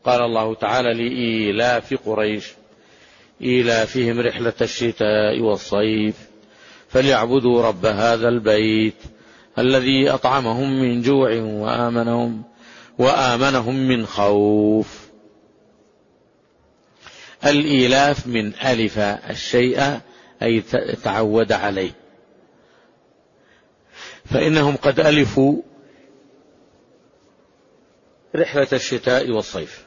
قال الله تعالى: لإيلاف قريش إيلافهم رحلة الشتاء والصيف فليعبدوا رب هذا البيت الذي أطعمهم من جوع وآمنهم من خوف. الإيلاف من ألف الشيء أي تعود عليه، فإنهم قد ألفوا رحلة الشتاء والصيف.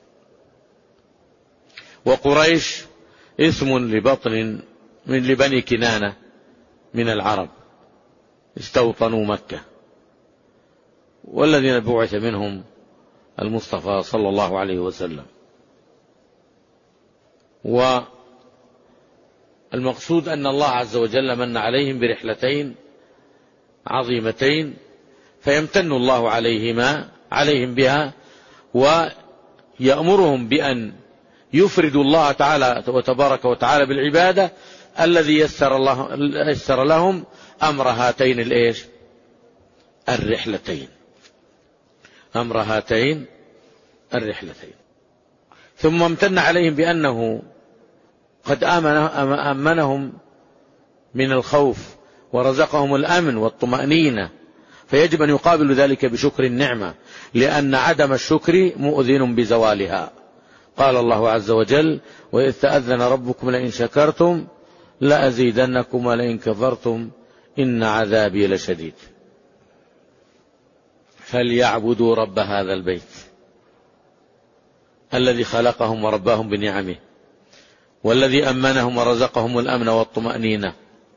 وقريش اسم لبطن من لبني كنانة من العرب استوطنوا مكة، والذين بعث منهم المصطفى صلى الله عليه وسلم. والمقصود أن الله عز وجل من عليهم برحلتين عظيمتين، فيمتن الله عليهم بها، ويأمرهم بأن يفردوا الله تعالى وتبارك وتعالى بالعبادة الذي يسر لهم أمر هاتين الرحلتين. ثم امتن عليهم بأنه قد أمنهم من الخوف ورزقهم الأمن والطمأنينة، فيجب أن يقابل ذلك بشكر النعمة، لأن عدم الشكر مؤذن بزوالها. قال الله عز وجل: وإذ تأذن ربكم لئن شكرتم لأزيدنكم ولئن كفرتم إن عذابي لشديد. فليعبدوا رب هذا البيت الذي خلقهم ورباهم بنعمه، والذي أمنهم ورزقهم الأمن والطمأنينة،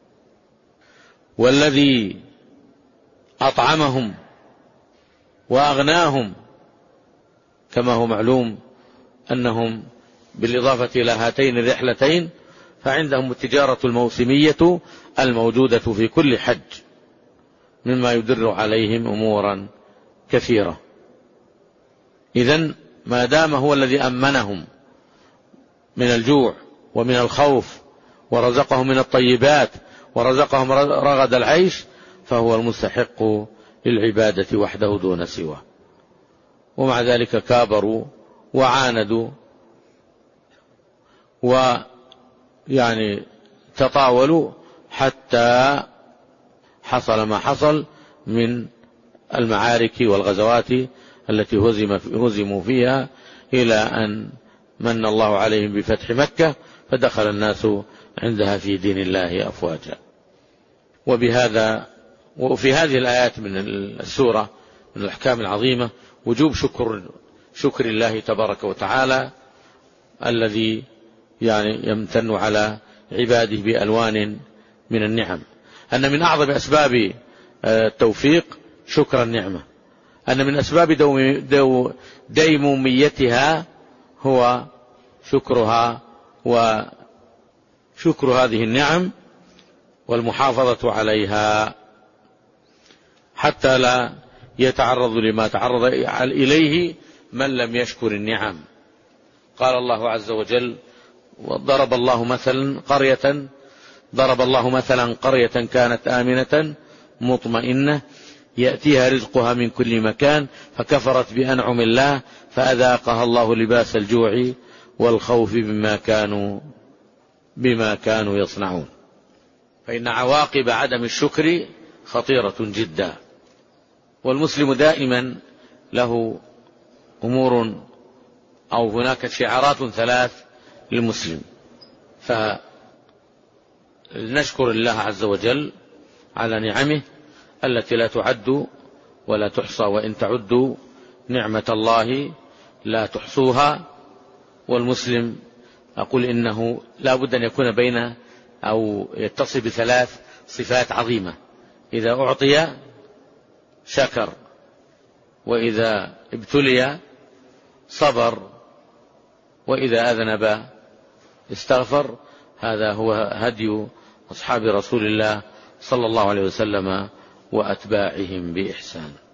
والذي أطعمهم وأغناهم، كما هو معلوم أنهم بالإضافة إلى هاتين الرحلتين فعندهم التجارة الموسمية الموجودة في كل حج، مما يدر عليهم أمورا كثيرة. إذن ما دام هو الذي أمنهم من الجوع ومن الخوف ورزقهم من الطيبات ورزقهم رغد العيش، فهو المستحق للعبادة وحده دون سواه. ومع ذلك كابروا وعاندوا ويعني تطاولوا حتى حصل ما حصل من المعارك والغزوات التي هزموا فيها، إلى أن من الله عليهم بفتح مكة فدخل الناس عندها في دين الله أفواجا. وفي هذه الآيات من السورة من الأحكام العظيمة وجوب شكر الله تبارك وتعالى الذي يعني يمتن على عباده بألوان من النعم. أن من أعظم أسباب التوفيق شكر النعمة، أن من أسباب ديموميتها هو شكرها وشكر هذه النعم والمحافظة عليها، حتى لا يتعرض لما تعرض إليه من لم يشكر النعم. قال الله عز وجل: ضرب الله مثلا قرية كانت آمنة مطمئنة يأتيها رزقها من كل مكان فكفرت بأنعم الله فأذاقها الله لباس الجوع والخوف بما كانوا يصنعون. فإن عواقب عدم الشكر خطيرة جدا، والمسلم دائما له أمور أو هناك شعارات ثلاث للمسلم، فلنشكر الله عز وجل على نعمه التي لا تعد ولا تحصى، وإن تعدوا نعمة الله لا تحصوها. والمسلم أقول إنه لا بد أن يكون بين أو يتصل بثلاث صفات عظيمة: إذا أعطي شكر، وإذا ابتلي صبر، وإذا أذنب استغفر. هذا هو هدي أصحاب رسول الله صلى الله عليه وسلم وأتباعهم بإحسان.